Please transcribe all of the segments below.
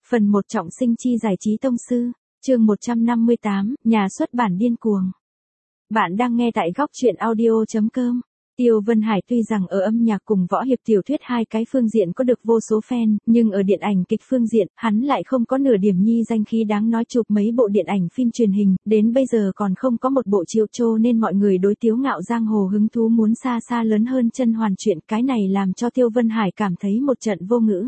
Phần 1 trọng sinh chi giải trí tông sư, chương 158, nhà xuất bản điên cuồng. Bạn đang nghe tại góc truyện audio.com. Tiêu Vân Hải tuy rằng ở âm nhạc cùng võ hiệp tiểu thuyết hai cái phương diện có được vô số fan, nhưng ở điện ảnh kịch phương diện, hắn lại không có nửa điểm nhi danh khí đáng nói, chụp mấy bộ điện ảnh phim truyền hình, đến bây giờ còn không có một bộ chiếu trô, nên mọi người đối Tiếu Ngạo Giang Hồ hứng thú muốn xa xa lớn hơn Chân Hoàn chuyện, cái này làm cho Tiêu Vân Hải cảm thấy một trận vô ngữ.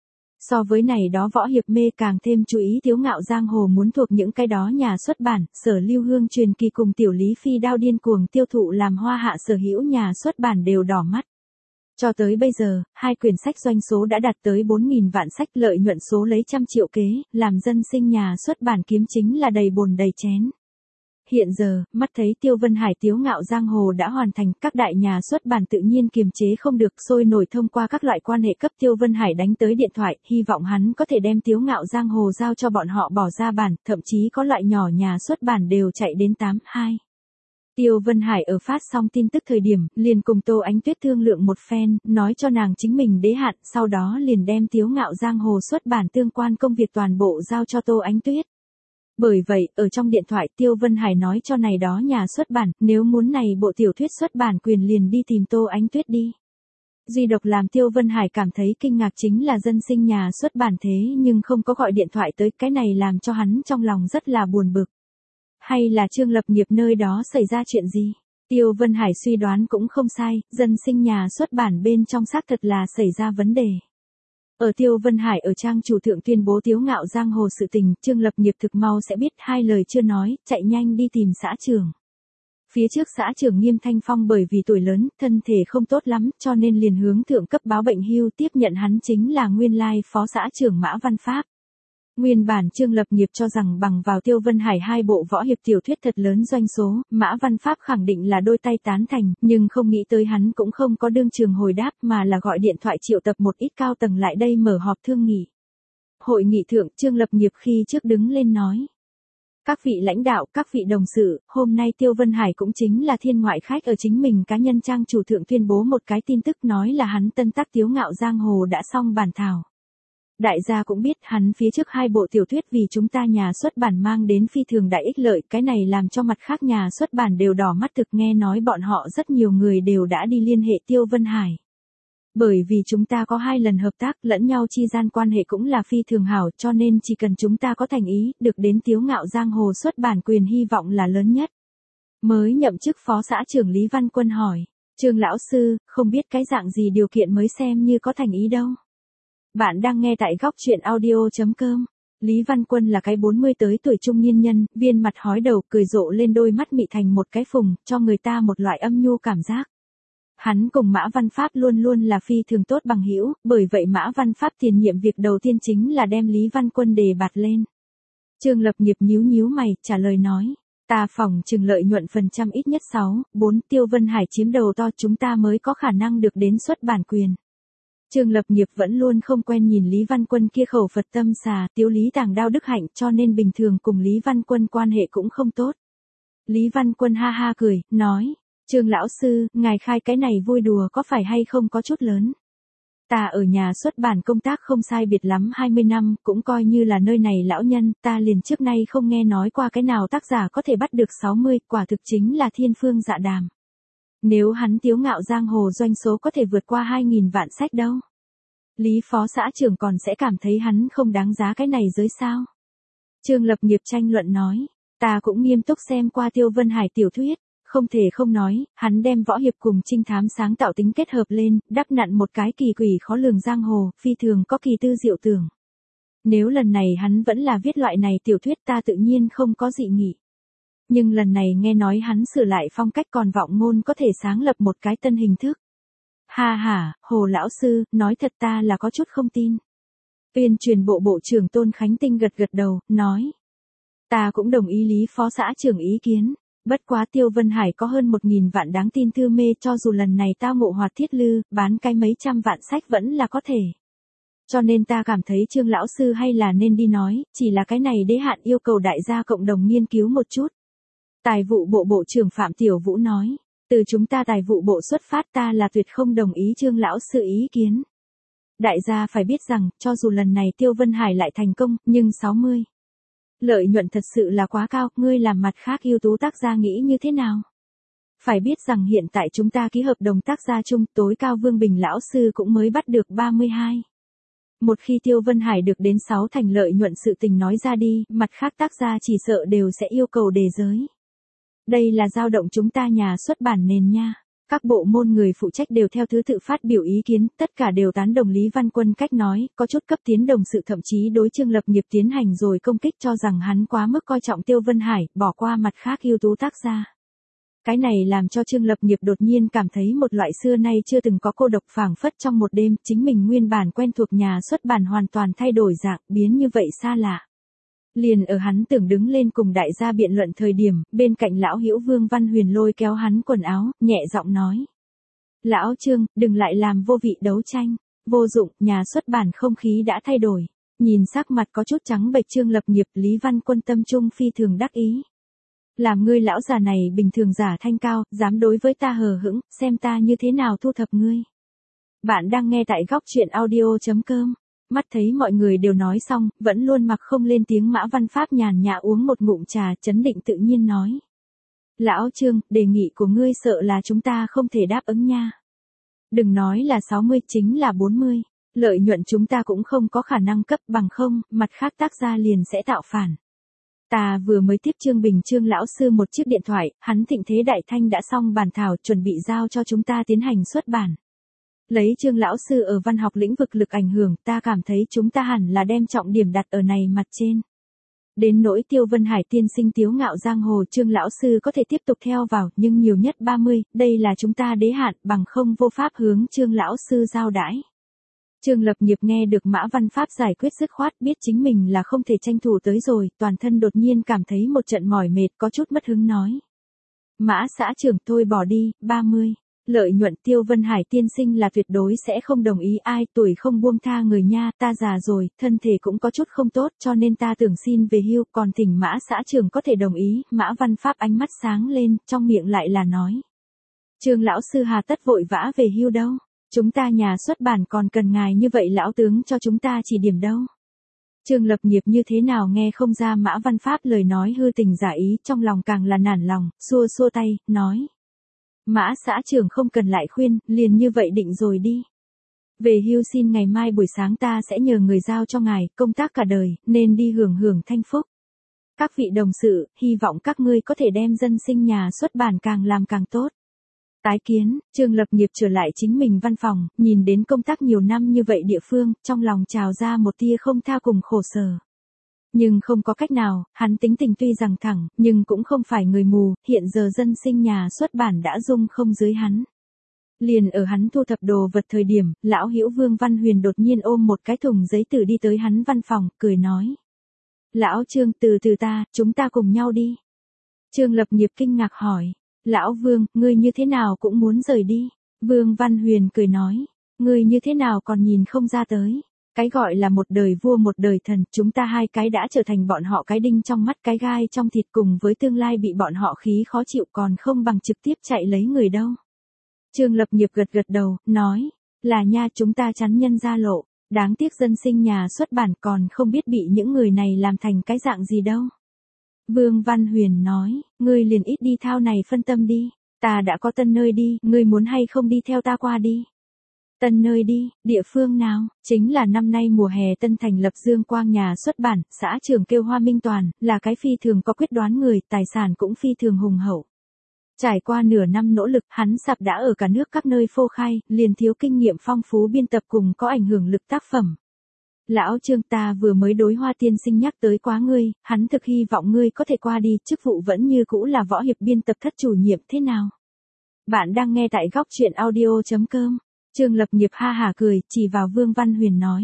So với này đó võ hiệp mê càng thêm chú ý Tiếu Ngạo Giang Hồ muốn thuộc những cái đó nhà xuất bản, Sở Lưu Hương truyền kỳ cùng Tiểu Lý Phi Đao điên cuồng tiêu thụ làm Hoa Hạ sở hữu nhà xuất bản đều đỏ mắt. Cho tới bây giờ, hai quyển sách doanh số đã đạt tới 4.000 vạn sách, lợi nhuận số lấy trăm triệu kế, làm dân sinh nhà xuất bản kiếm chính là đầy bồn đầy chén. Hiện giờ, mắt thấy Tiêu Vân Hải Tiếu Ngạo Giang Hồ đã hoàn thành, các đại nhà xuất bản tự nhiên kiềm chế không được, sôi nổi thông qua các loại quan hệ cấp Tiêu Vân Hải đánh tới điện thoại, hy vọng hắn có thể đem Tiếu Ngạo Giang Hồ giao cho bọn họ bỏ ra bản, thậm chí có loại nhỏ nhà xuất bản đều chạy đến 82. Tiêu Vân Hải ở phát xong tin tức thời điểm, liền cùng Tô Ánh Tuyết thương lượng một phen, nói cho nàng chính mình đế hạn, sau đó liền đem Tiếu Ngạo Giang Hồ xuất bản tương quan công việc toàn bộ giao cho Tô Ánh Tuyết. Bởi vậy, ở trong điện thoại Tiêu Vân Hải nói cho này đó nhà xuất bản, nếu muốn này bộ tiểu thuyết xuất bản quyền liền đi tìm Tô Ánh Tuyết đi. Duy độc làm Tiêu Vân Hải cảm thấy kinh ngạc chính là dân sinh nhà xuất bản thế nhưng không có gọi điện thoại tới, cái này làm cho hắn trong lòng rất là buồn bực. Hay là Trương Lập Nghiệp nơi đó xảy ra chuyện gì? Tiêu Vân Hải suy đoán cũng không sai, dân sinh nhà xuất bản bên trong xác thật là xảy ra vấn đề. Ở Tiêu Vân Hải ở trang chủ thượng tuyên bố Tiếu Ngạo Giang Hồ sự tình, Trương Lập Nghiệp thực mau sẽ biết, hai lời chưa nói, chạy nhanh đi tìm xã trưởng. Phía trước xã trưởng Nghiêm Thanh Phong bởi vì tuổi lớn, thân thể không tốt lắm, cho nên liền hướng thượng cấp báo bệnh hưu, tiếp nhận hắn chính là nguyên lai phó xã trưởng Mã Văn Pháp. Nguyên bản Trương Lập Nghiệp cho rằng bằng vào Tiêu Vân Hải hai bộ võ hiệp tiểu thuyết thật lớn doanh số, Mã Văn Pháp khẳng định là đôi tay tán thành, nhưng không nghĩ tới hắn cũng không có đương trường hồi đáp mà là gọi điện thoại triệu tập một ít cao tầng lại đây mở họp thương nghị. Hội nghị thượng Trương Lập Nghiệp khi trước đứng lên nói. Các vị lãnh đạo, các vị đồng sự, hôm nay Tiêu Vân Hải cũng chính là thiên ngoại khách ở chính mình cá nhân trang chủ thượng tuyên bố một cái tin tức, nói là hắn tân tác Tiếu Ngạo Giang Hồ đã xong bản thảo. Đại gia cũng biết hắn phía trước hai bộ tiểu thuyết vì chúng ta nhà xuất bản mang đến phi thường đại ích lợi, cái này làm cho mặt khác nhà xuất bản đều đỏ mắt, thực nghe nói bọn họ rất nhiều người đều đã đi liên hệ Tiêu Vân Hải. Bởi vì chúng ta có hai lần hợp tác, lẫn nhau chi gian quan hệ cũng là phi thường hảo, cho nên chỉ cần chúng ta có thành ý, được đến Tiếu Ngạo Giang Hồ xuất bản quyền hy vọng là lớn nhất. Mới nhậm chức phó xã trưởng Lý Văn Quân hỏi, Trương lão sư, không biết cái dạng gì điều kiện mới xem như có thành ý đâu. Bạn đang nghe tại góc truyện audio.com. Lý Văn Quân là cái 40 tới tuổi trung niên nhân, viên mặt hói đầu, cười rộ lên, đôi mắt mị thành một cái phùng, cho người ta một loại âm nhu cảm giác. Hắn cùng Mã Văn Pháp luôn luôn là phi thường tốt bằng hữu, bởi vậy Mã Văn Pháp tiền nhiệm việc đầu tiên chính là đem Lý Văn Quân đề bạt lên. Trương Lập Nghiệp nhíu nhíu mày, trả lời nói, ta phỏng chừng lợi nhuận phần trăm ít nhất 6-4, Tiêu Vân Hải chiếm đầu to, chúng ta mới có khả năng được đến xuất bản quyền. Trương Lập Nghiệp vẫn luôn không quen nhìn Lý Văn Quân kia khẩu Phật tâm xà, Tiếu Lý tàng đao đức hạnh, cho nên bình thường cùng Lý Văn Quân quan hệ cũng không tốt. Lý Văn Quân ha ha cười, nói, Trương lão sư, ngài khai cái này vui đùa có phải hay không có chút lớn. Ta ở nhà xuất bản công tác không sai biệt lắm 20 năm, cũng coi như là nơi này lão nhân, ta liền trước nay không nghe nói qua cái nào tác giả có thể bắt được 60, quả thực chính là thiên phương dạ đàm. Nếu hắn Tiếu Ngạo Giang Hồ doanh số có thể vượt qua 2.000 vạn sách đâu. Lý phó xã trưởng còn sẽ cảm thấy hắn không đáng giá cái này giới sao. Trương Lập Nghiệp tranh luận nói, ta cũng nghiêm túc xem qua Tiêu Vân Hải tiểu thuyết, không thể không nói, hắn đem võ hiệp cùng trinh thám sáng tạo tính kết hợp lên, đắp nặn một cái kỳ quỷ khó lường giang hồ, phi thường có kỳ tư diệu tưởng. Nếu lần này hắn vẫn là viết loại này tiểu thuyết ta tự nhiên không có dị nghị. Nhưng lần này nghe nói hắn sửa lại phong cách còn vọng ngôn có thể sáng lập một cái tân hình thức. Ha ha, Hồ lão sư, nói thật ta là có chút không tin. Tuyên truyền bộ bộ trưởng Tôn Khánh Tinh gật gật đầu, nói. Ta cũng đồng ý Lý phó xã trưởng ý kiến, bất quá Tiêu Vân Hải có hơn 1.000 vạn đáng tin thư mê, cho dù lần này tao ngộ hoạt thiết lư, bán cái mấy trăm vạn sách vẫn là có thể. Cho nên ta cảm thấy Trương lão sư hay là nên đi nói, chỉ là cái này đế hạn yêu cầu đại gia cộng đồng nghiên cứu một chút. Tài vụ bộ bộ trưởng Phạm Tiểu Vũ nói, từ chúng ta tài vụ bộ xuất phát ta là tuyệt không đồng ý Trương lão sư ý kiến. Đại gia phải biết rằng, cho dù lần này Tiêu Vân Hải lại thành công, nhưng 60. Lợi nhuận thật sự là quá cao, ngươi làm mặt khác ưu tú tác gia nghĩ như thế nào? Phải biết rằng hiện tại chúng ta ký hợp đồng tác gia chung, tối cao Vương Bình lão sư cũng mới bắt được 32. Một khi Tiêu Vân Hải được đến 6 thành lợi nhuận sự tình nói ra đi, mặt khác tác gia chỉ sợ đều sẽ yêu cầu đề giới. Đây là dao động chúng ta nhà xuất bản nền nha. Các bộ môn người phụ trách đều theo thứ tự phát biểu ý kiến, tất cả đều tán đồng Lý Văn Quân cách nói, có chút cấp tiến đồng sự thậm chí đối Trương Lập Nghiệp tiến hành rồi công kích cho rằng hắn quá mức coi trọng Tiêu Vân Hải, bỏ qua mặt khác ưu tú tác gia. Cái này làm cho Trương Lập Nghiệp đột nhiên cảm thấy một loại xưa nay chưa từng có cô độc phảng phất trong một đêm, chính mình nguyên bản quen thuộc nhà xuất bản hoàn toàn thay đổi dạng, biến như vậy xa lạ. Liền ở hắn tưởng đứng lên cùng đại gia biện luận thời điểm, bên cạnh lão hữu Vương Văn Huyền lôi kéo hắn quần áo, nhẹ giọng nói. Lão Trương, đừng lại làm vô vị đấu tranh. Vô dụng, nhà xuất bản không khí đã thay đổi. Nhìn sắc mặt có chút trắng bệch Trương Lập Nghiệp, Lý Văn Quân tâm trung phi thường đắc ý. Làm ngươi lão già này bình thường giả thanh cao, dám đối với ta hờ hững, xem ta như thế nào thu thập ngươi. Bạn đang nghe tại góc truyện audio.com. Mắt thấy mọi người đều nói xong, vẫn luôn mặc không lên tiếng Mã Văn Pháp nhàn nhã uống một ngụm trà, chấn định tự nhiên nói. Lão Trương, đề nghị của ngươi sợ là chúng ta không thể đáp ứng nha. Đừng nói là 60, chính là 40. Lợi nhuận chúng ta cũng không có khả năng cấp bằng không, mặt khác tác gia liền sẽ tạo phản. Ta vừa mới tiếp Trương Bình Trương lão sư một chiếc điện thoại, hắn thịnh thế đại thanh đã xong bản thảo chuẩn bị giao cho chúng ta tiến hành xuất bản. Lấy Trương lão sư ở văn học lĩnh vực lực ảnh hưởng, ta cảm thấy chúng ta hẳn là đem trọng điểm đặt ở này mặt trên. Đến nỗi Tiêu Vân Hải tiên sinh tiếu ngạo giang hồ, Trương lão sư có thể tiếp tục theo vào, nhưng nhiều nhất 30, đây là chúng ta đế hạn, bằng không vô pháp hướng Trương lão sư giao đãi. Trương Lập Nghiệp nghe được Mã Văn Pháp giải quyết dứt khoát, biết chính mình là không thể tranh thủ tới rồi, toàn thân đột nhiên cảm thấy một trận mỏi mệt, có chút mất hứng nói. Mã xã trưởng, thôi bỏ đi, 30. Lợi nhuận Tiêu Vân Hải tiên sinh là tuyệt đối sẽ không đồng ý, ai tuổi không buông tha người nha, ta già rồi, thân thể cũng có chút không tốt cho nên ta tưởng xin về hưu, còn thỉnh Mã xã trưởng có thể đồng ý. Mã Văn Pháp ánh mắt sáng lên, trong miệng lại là nói. Trương lão sư hà tất vội vã về hưu đâu, chúng ta nhà xuất bản còn cần ngài như vậy lão tướng cho chúng ta chỉ điểm đâu. Trương Lập Nghiệp như thế nào nghe không ra Mã Văn Pháp lời nói hư tình giả ý, trong lòng càng là nản lòng, xua xua tay, nói. Mã xã trưởng không cần lại khuyên, liền như vậy định rồi đi. Về hưu xin ngày mai buổi sáng ta sẽ nhờ người giao cho ngài, công tác cả đời, nên đi hưởng hưởng thanh phúc. Các vị đồng sự, hy vọng các ngươi có thể đem dân sinh nhà xuất bản càng làm càng tốt. Tái kiến, Trương Lập Nghiệp trở lại chính mình văn phòng, nhìn đến công tác nhiều năm như vậy địa phương, trong lòng trào ra một tia không tha cùng khổ sở. Nhưng không có cách nào, hắn tính tình tuy rằng thẳng, nhưng cũng không phải người mù, hiện giờ dân sinh nhà xuất bản đã dung không dưới hắn. Liền ở hắn thu thập đồ vật thời điểm, lão hữu Vương Văn Huyền đột nhiên ôm một cái thùng giấy từ đi tới hắn văn phòng, cười nói. Lão Trương, từ từ chúng ta cùng nhau đi. Trương Lập Nghiệp kinh ngạc hỏi. Lão Vương, ngươi như thế nào cũng muốn rời đi. Vương Văn Huyền cười nói. Ngươi như thế nào còn nhìn không ra tới. Cái gọi là một đời vua một đời thần, chúng ta hai cái đã trở thành bọn họ cái đinh trong mắt cái gai trong thịt, cùng với tương lai bị bọn họ khí khó chịu còn không bằng trực tiếp chạy lấy người đâu. Trương Lập Nghiệp gật gật đầu, nói, là nha, chúng ta chắn nhân ra lộ, đáng tiếc dân sinh nhà xuất bản còn không biết bị những người này làm thành cái dạng gì đâu. Vương Văn Huyền nói, ngươi liền ít đi thao này phân tâm đi, ta đã có tân nơi đi, ngươi muốn hay không đi theo ta qua đi. Tân nơi đi, địa phương nào, chính là năm nay mùa hè tân thành lập Dương Quang nhà xuất bản, xã trưởng kêu Hoa Minh Toàn, là cái phi thường có quyết đoán người, tài sản cũng phi thường hùng hậu. Trải qua nửa năm nỗ lực, hắn sạp đã ở cả nước các nơi phô khai, liền thiếu kinh nghiệm phong phú biên tập cùng có ảnh hưởng lực tác phẩm. Lão Trương, ta vừa mới đối Hoa tiên sinh nhắc tới quá ngươi, hắn thực hy vọng ngươi có thể qua đi, chức vụ vẫn như cũ là võ hiệp biên tập thất chủ nhiệm thế nào. Bạn đang nghe tại góc truyện audio.com. Trương Lập Nghiệp ha hả cười, chỉ vào Vương Văn Huyền nói.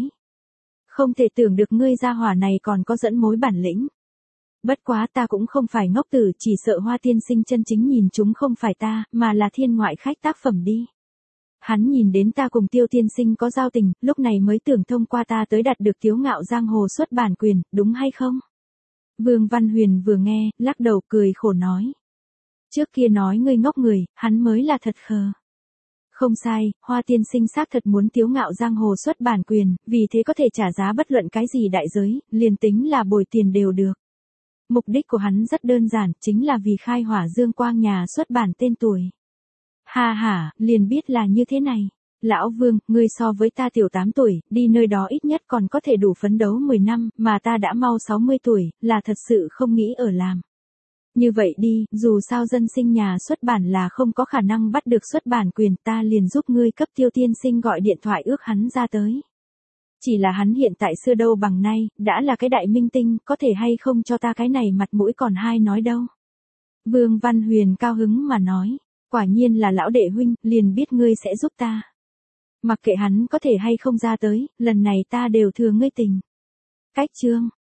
Không thể tưởng được ngươi gia hỏa này còn có dẫn mối bản lĩnh. Bất quá ta cũng không phải ngốc tử, chỉ sợ Hoa tiên sinh chân chính nhìn chúng không phải ta, mà là thiên ngoại khách tác phẩm đi. Hắn nhìn đến ta cùng Tiêu tiên sinh có giao tình, lúc này mới tưởng thông qua ta tới đạt được Tiếu Ngạo Giang Hồ xuất bản quyền, đúng hay không? Vương Văn Huyền vừa nghe, lắc đầu cười khổ nói. Trước kia nói ngươi ngốc người, hắn mới là thật khờ. Không sai, Hoa tiên sinh xác thật muốn Tiếu Ngạo Giang Hồ xuất bản quyền, vì thế có thể trả giá bất luận cái gì đại giới, liền tính là bồi tiền đều được. Mục đích của hắn rất đơn giản, chính là vì khai hỏa Dương Quang nhà xuất bản tên tuổi. Ha ha, liền biết là như thế này. Lão Vương, ngươi so với ta tiểu 8 tuổi, đi nơi đó ít nhất còn có thể đủ phấn đấu 10 năm, mà ta đã mau 60 tuổi, là thật sự không nghĩ ở làm. Như vậy đi, dù sao dân sinh nhà xuất bản là không có khả năng bắt được xuất bản quyền, ta liền giúp ngươi cấp Tiêu tiên sinh gọi điện thoại ước hắn ra tới. Chỉ là hắn hiện tại xưa đâu bằng nay, đã là cái đại minh tinh, có thể hay không cho ta cái này mặt mũi còn hai nói đâu. Vương Văn Huyền cao hứng mà nói, quả nhiên là lão đệ huynh, liền biết ngươi sẽ giúp ta. Mặc kệ hắn có thể hay không ra tới, lần này ta đều thừa ngươi tình. Cách chương.